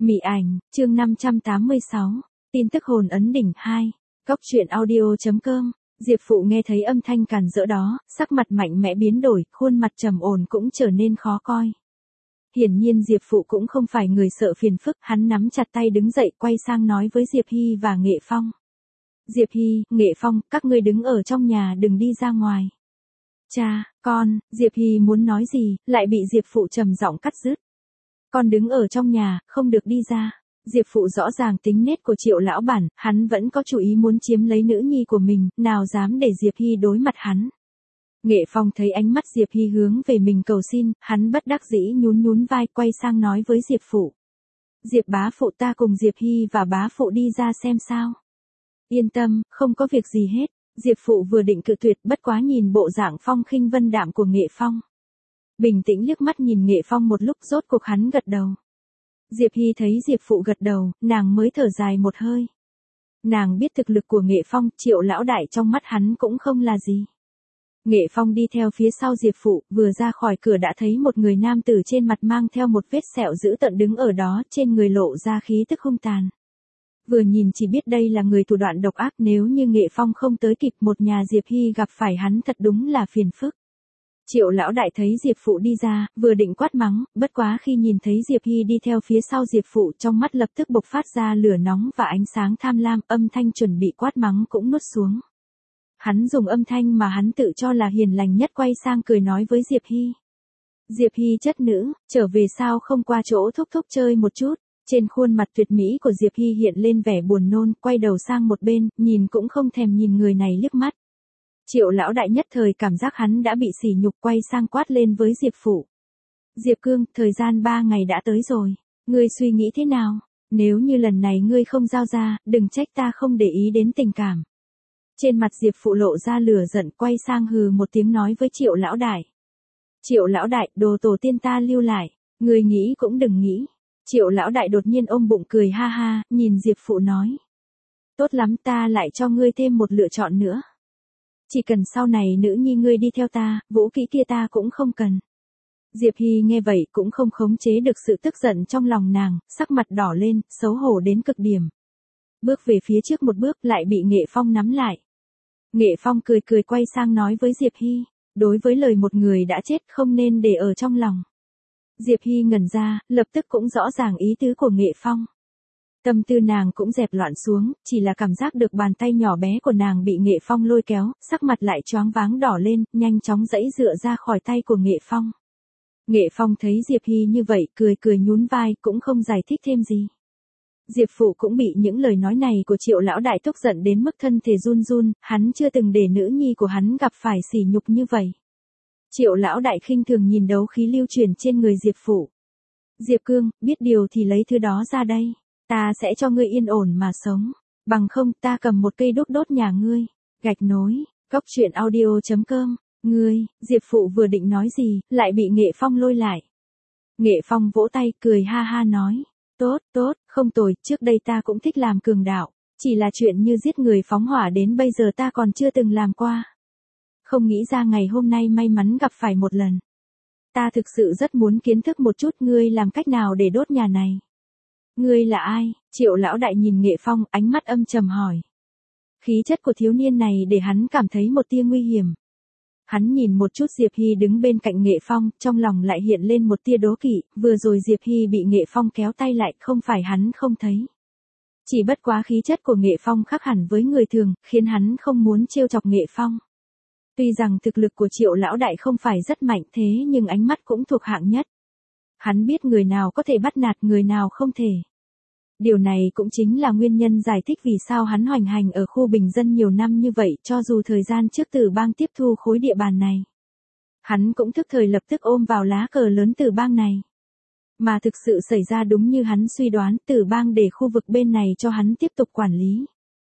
Mị ảnh, chương 586, tin tức hồn ấn đỉnh 2, Góc truyện audio.com. Diệp Phụ nghe thấy âm thanh càn rỡ đó, sắc mặt mạnh mẽ biến đổi, khuôn mặt trầm ổn cũng trở nên khó coi. Hiển nhiên Diệp Phụ cũng không phải người sợ phiền phức, hắn nắm chặt tay đứng dậy quay sang nói với Diệp Hy và Nghệ Phong. Diệp Hy, Nghệ Phong, các ngươi đứng ở trong nhà đừng đi ra ngoài. Cha, con, Diệp Hy muốn nói gì, lại bị Diệp Phụ trầm giọng cắt dứt. Con đứng ở trong nhà, không được đi ra. Diệp Phụ rõ ràng tính nết của Triệu lão bản, hắn vẫn có chủ ý muốn chiếm lấy nữ nhi của mình, nào dám để Diệp Hy đối mặt hắn. Nghệ Phong thấy ánh mắt Diệp Hy hướng về mình cầu xin, hắn bất đắc dĩ nhún vai quay sang nói với Diệp Phụ. Diệp bá phụ, ta cùng Diệp Hy và bá phụ đi ra xem sao. Yên tâm, không có việc gì hết. Diệp Phụ vừa định cự tuyệt, bất quá nhìn bộ dạng phong khinh vân đạm của Nghệ Phong. Bình tĩnh liếc mắt nhìn Nghệ Phong một lúc, rốt cuộc hắn gật đầu. Diệp Hy thấy Diệp Phụ gật đầu, nàng mới thở dài một hơi. Nàng biết thực lực của Nghệ Phong, Triệu lão đại trong mắt hắn cũng không là gì. Nghệ Phong đi theo phía sau Diệp Phụ, vừa ra khỏi cửa đã thấy một người nam tử trên mặt mang theo một vết sẹo dữ tợn đứng ở đó, trên người lộ ra khí tức hung tàn. Vừa nhìn chỉ biết đây là người thủ đoạn độc ác, nếu như Nghệ Phong không tới kịp một nhà Diệp Hy gặp phải hắn thật đúng là phiền phức. Triệu lão đại thấy Diệp Phụ đi ra, vừa định quát mắng, bất quá khi nhìn thấy Diệp Hy đi theo phía sau Diệp Phụ, trong mắt lập tức bộc phát ra lửa nóng và ánh sáng tham lam, âm thanh chuẩn bị quát mắng cũng nuốt xuống. Hắn dùng âm thanh mà hắn tự cho là hiền lành nhất quay sang cười nói với Diệp Hy. Diệp Hy chất nữ, trở về sao không qua chỗ thúc thúc chơi một chút. Trên khuôn mặt tuyệt mỹ của Diệp Hy hiện lên vẻ buồn nôn, quay đầu sang một bên, nhìn cũng không thèm nhìn người này liếc mắt. Triệu lão đại nhất thời cảm giác hắn đã bị sỉ nhục, quay sang quát lên với Diệp Phụ. Diệp Cương, thời gian 3 ngày đã tới rồi. Ngươi suy nghĩ thế nào? Nếu như lần này ngươi không giao ra, đừng trách ta không để ý đến tình cảm. Trên mặt Diệp Phụ lộ ra lửa giận, quay sang hừ một tiếng nói với Triệu lão đại. Triệu lão đại, đồ tổ tiên ta lưu lại. Ngươi nghĩ cũng đừng nghĩ. Triệu lão đại đột nhiên ôm bụng cười ha ha, nhìn Diệp Phụ nói. Tốt lắm, ta lại cho ngươi thêm một lựa chọn nữa. Chỉ cần sau này nữ nhi ngươi đi theo ta, vũ kỹ kia ta cũng không cần. Diệp Hy nghe vậy cũng không khống chế được sự tức giận trong lòng nàng, sắc mặt đỏ lên, xấu hổ đến cực điểm. Bước về phía trước một bước lại bị Nghệ Phong nắm lại. Nghệ Phong cười quay sang nói với Diệp Hy, đối với lời một người đã chết không nên để ở trong lòng. Diệp Hy ngẩn ra, lập tức cũng rõ ràng ý tứ của Nghệ Phong. Tâm tư nàng cũng dẹp loạn xuống, chỉ là cảm giác được bàn tay nhỏ bé của nàng bị Nghệ Phong lôi kéo, sắc mặt lại choáng váng đỏ lên, nhanh chóng giãy dựa ra khỏi tay của Nghệ Phong. Nghệ Phong thấy Diệp Hy như vậy, cười nhún vai, cũng không giải thích thêm gì. Diệp Phụ cũng bị những lời nói này của Triệu lão đại tức giận đến mức thân thể run run, hắn chưa từng để nữ nhi của hắn gặp phải sỉ nhục như vậy. Triệu lão đại khinh thường nhìn đấu khí lưu chuyển trên người Diệp Phụ. Diệp Cương, biết điều thì lấy thứ đó ra đây. Ta sẽ cho ngươi yên ổn mà sống. Bằng không ta cầm một cây đốt đốt nhà ngươi. Gạch nối, Góc truyện audio.com. Ngươi, Diệp Phụ vừa định nói gì, lại bị Nghệ Phong lôi lại. Nghệ Phong vỗ tay, cười ha ha nói. Tốt, không tồi, trước đây ta cũng thích làm cường đạo. Chỉ là chuyện như giết người phóng hỏa đến bây giờ ta còn chưa từng làm qua. Không nghĩ ra ngày hôm nay may mắn gặp phải một lần. Ta thực sự rất muốn kiến thức một chút ngươi làm cách nào để đốt nhà này. Ngươi là ai? Triệu lão đại nhìn Nghệ Phong, ánh mắt âm trầm hỏi. Khí chất của thiếu niên này để hắn cảm thấy một tia nguy hiểm. Hắn nhìn một chút Diệp Hy đứng bên cạnh Nghệ Phong, trong lòng lại hiện lên một tia đố kỵ, vừa rồi Diệp Hy bị Nghệ Phong kéo tay lại, không phải hắn không thấy. Chỉ bất quá khí chất của Nghệ Phong khác hẳn với người thường, khiến hắn không muốn trêu chọc Nghệ Phong. Tuy rằng thực lực của Triệu lão đại không phải rất mạnh thế nhưng ánh mắt cũng thuộc hạng nhất. Hắn biết người nào có thể bắt nạt người nào không thể. Điều này cũng chính là nguyên nhân giải thích vì sao hắn hoành hành ở khu bình dân nhiều năm như vậy, cho dù thời gian trước Tử Bang tiếp thu khối địa bàn này. Hắn cũng thức thời lập tức ôm vào lá cờ lớn Tử Bang này. Mà thực sự xảy ra đúng như hắn suy đoán, Tử Bang để khu vực bên này cho hắn tiếp tục quản lý.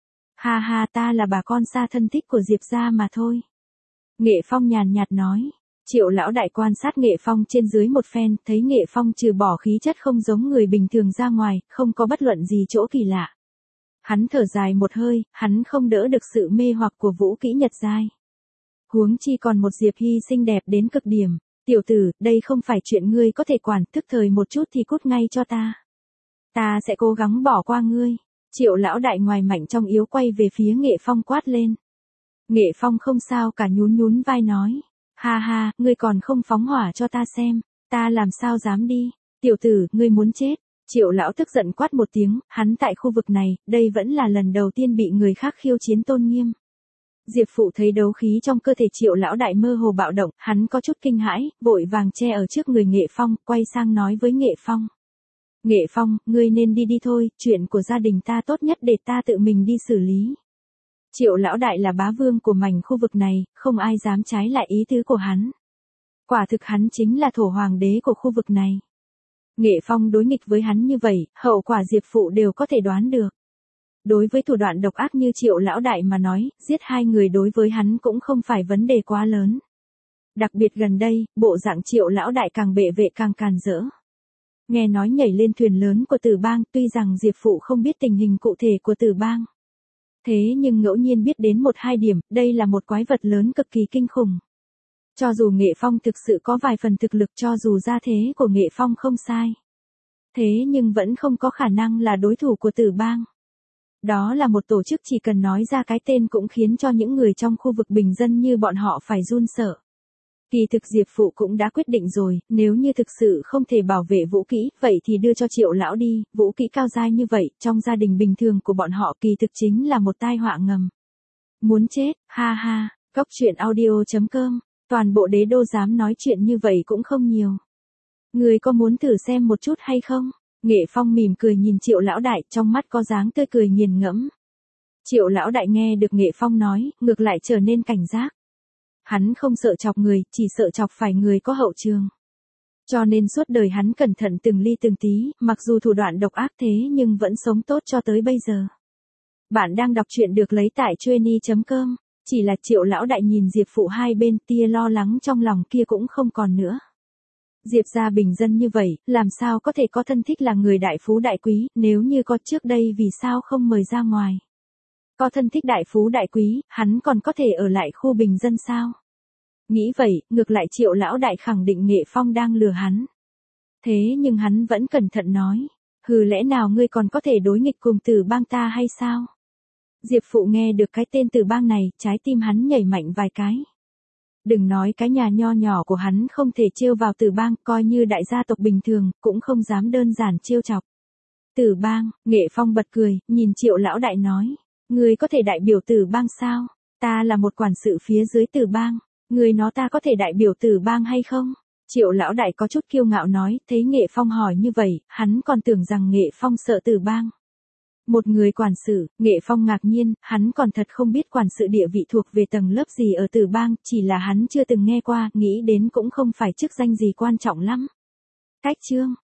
Ha ha, ta là bà con xa thân thích của Diệp gia mà thôi. Nghệ Phong nhàn nhạt nói. Triệu lão đại quan sát Nghệ Phong trên dưới một phen, thấy Nghệ Phong trừ bỏ khí chất không giống người bình thường ra ngoài, không có bất luận gì chỗ kỳ lạ. Hắn thở dài một hơi, hắn không đỡ được sự mê hoặc của vũ kỹ Nhật giai. Huống chi còn một Diệp Hy xinh đẹp đến cực điểm. Tiểu tử, đây không phải chuyện ngươi có thể quản, tức thời một chút thì cút ngay cho ta. Ta sẽ cố gắng bỏ qua ngươi. Triệu lão đại ngoài mạnh trong yếu quay về phía Nghệ Phong quát lên. Nghệ Phong không sao cả nhún nhún vai nói. Ha ha, ngươi còn không phóng hỏa cho ta xem, ta làm sao dám đi. Tiểu tử, ngươi muốn chết. Triệu lão tức giận quát một tiếng, hắn tại khu vực này, đây vẫn là lần đầu tiên bị người khác khiêu chiến tôn nghiêm. Diệp Phụ thấy đấu khí trong cơ thể Triệu lão đại mơ hồ bạo động, hắn có chút kinh hãi, vội vàng che ở trước người Nghệ Phong, quay sang nói với Nghệ Phong. Nghệ Phong, ngươi nên đi đi thôi, chuyện của gia đình ta tốt nhất để ta tự mình đi xử lý. Triệu lão đại là bá vương của mảnh khu vực này, không ai dám trái lại ý tứ của hắn. Quả thực hắn chính là thổ hoàng đế của khu vực này. Nghệ Phong đối nghịch với hắn như vậy, hậu quả Diệp Phụ đều có thể đoán được. Đối với thủ đoạn độc ác như Triệu lão đại mà nói, giết hai người đối với hắn cũng không phải vấn đề quá lớn. Đặc biệt gần đây, bộ dạng Triệu lão đại càng bệ vệ càng càn rỡ. Nghe nói nhảy lên thuyền lớn của Tử Bang, tuy rằng Diệp Phụ không biết tình hình cụ thể của Tử Bang. Thế nhưng ngẫu nhiên biết đến một hai điểm, đây là một quái vật lớn cực kỳ kinh khủng. Cho dù Nghệ Phong thực sự có vài phần thực lực, cho dù gia thế của Nghệ Phong không sai. Thế nhưng vẫn không có khả năng là đối thủ của Tử Bang. Đó là một tổ chức chỉ cần nói ra cái tên cũng khiến cho những người trong khu vực bình dân như bọn họ phải run sợ. Kỳ thực Diệp Phụ cũng đã quyết định rồi, nếu như thực sự không thể bảo vệ vũ kỹ, vậy thì đưa cho Triệu lão đi, vũ kỹ cao giai như vậy, trong gia đình bình thường của bọn họ kỳ thực chính là một tai họa ngầm. Muốn chết, ha ha, Cóc truyện audio.com, toàn bộ đế đô dám nói chuyện như vậy cũng không nhiều. Người có muốn thử xem một chút hay không? Nghệ Phong mỉm cười nhìn Triệu lão đại, trong mắt có dáng tươi cười nghiền ngẫm. Triệu lão đại nghe được Nghệ Phong nói, ngược lại trở nên cảnh giác. Hắn không sợ chọc người, chỉ sợ chọc phải người có hậu trường. Cho nên suốt đời hắn cẩn thận từng ly từng tí, mặc dù thủ đoạn độc ác thế nhưng vẫn sống tốt cho tới bây giờ. Bạn đang đọc truyện được lấy tại Chueny.com, chỉ là Triệu lão đại nhìn Diệp Phụ hai bên, tia lo lắng trong lòng kia cũng không còn nữa. Diệp gia bình dân như vậy, làm sao có thể có thân thích là người đại phú đại quý, nếu như có trước đây vì sao không mời ra ngoài. Có thân thích đại phú đại quý, hắn còn có thể ở lại khu bình dân sao? Nghĩ vậy, ngược lại Triệu lão đại khẳng định Nghệ Phong đang lừa hắn. Thế nhưng hắn vẫn cẩn thận nói, hừ, lẽ nào ngươi còn có thể đối nghịch cùng Tử Bang ta hay sao? Diệp Phụ nghe được cái tên Tử Bang này, trái tim hắn nhảy mạnh vài cái. Đừng nói cái nhà nho nhỏ của hắn không thể trêu vào Tử Bang, coi như đại gia tộc bình thường, cũng không dám đơn giản trêu chọc. Tử Bang, Nghệ Phong bật cười, nhìn Triệu lão đại nói, ngươi có thể đại biểu Tử Bang sao? Ta là một quản sự phía dưới Tử Bang, ngươi nói ta có thể đại biểu Tử Bang hay không? Triệu lão đại có chút kiêu ngạo nói, thấy Nghệ Phong hỏi như vậy, hắn còn tưởng rằng Nghệ Phong sợ Tử Bang. Một người quản sự, Nghệ Phong ngạc nhiên, hắn còn thật không biết quản sự địa vị thuộc về tầng lớp gì ở Tử Bang, chỉ là hắn chưa từng nghe qua, nghĩ đến cũng không phải chức danh gì quan trọng lắm. Cách chương